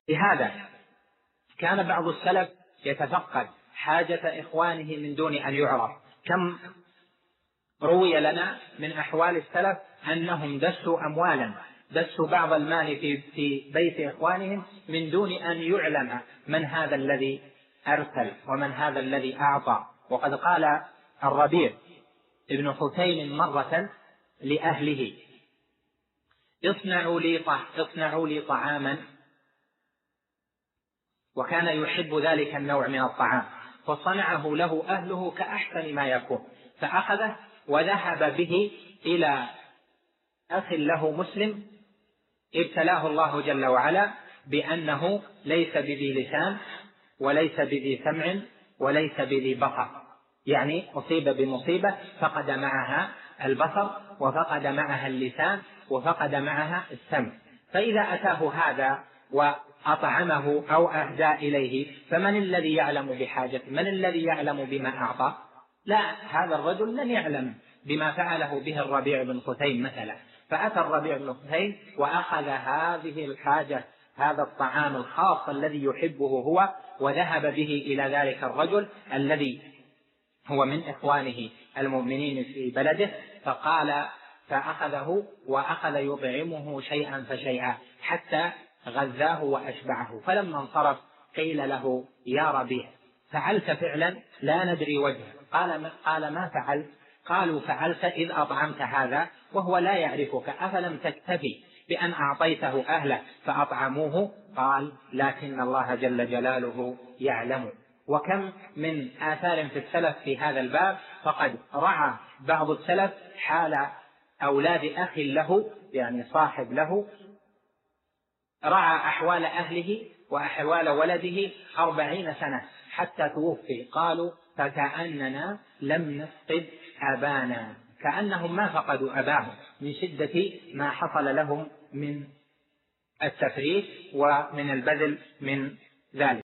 لهذا كان بعض السلف يتفقد حاجة إخوانه من دون أن يعرف. كم روي لنا من أحوال السلف أنهم دسوا أموالا، دسوا بعض المال في بيت إخوانهم من دون أن يعلم من هذا الذي أرسل ومن هذا الذي أعطى. وقد قال الربيع ابن حسين مرة لأهله: اصنعوا لي طعاما، وكان يحب ذلك النوع من الطعام، فصنعه له أهله كأحسن ما يكون، فأخذه وذهب به إلى أخ له مسلم ابتلاه الله جل وعلا بأنه ليس بذي لسان وليس بذي سمع وليس بذي بصر، يعني أصيب بمصيبة فقد معها البصر وفقد معها اللسان وفقد معها السمع. فإذا أتاه هذا وأطعمه أو أهدى إليه فمن الذي يعلم بحاجته؟ من الذي يعلم بما أعطى؟ لا، هذا الرجل لن يعلم بما فعله به الربيع بن حسين مثلا. فأتى الربيع بن حسين وأخذ هذه الحاجة، هذا الطعام الخاص الذي يحبه هو، وذهب به إلى ذلك الرجل الذي هو من إخوانه المؤمنين في بلده، فأخذه وأخذ يطعمه شيئا فشيئا حتى غذاه وأشبعه. فلما انصرف قيل له: يا ربيع، فعلت فعلا لا ندري وجهه. قال: ما فعلت؟ قالوا: فعلت إذ أطعمت هذا وهو لا يعرفك، أفلم تكتفي بأن أعطيته أهله فأطعموه؟ قال: لكن الله جل جلاله يعلم. وكم من آثار في السلف في هذا الباب، فقد رعى بعض السلف حال أولاد أخ له، يعني صاحب له، رعى أحوال أهله وأحوال ولده 40 سنة حتى توفي. قالوا: فكأننا لم نفقد أبانا، كأنهم ما فقدوا أباهم من شدة ما حصل لهم من التفريط ومن البذل من ذلك.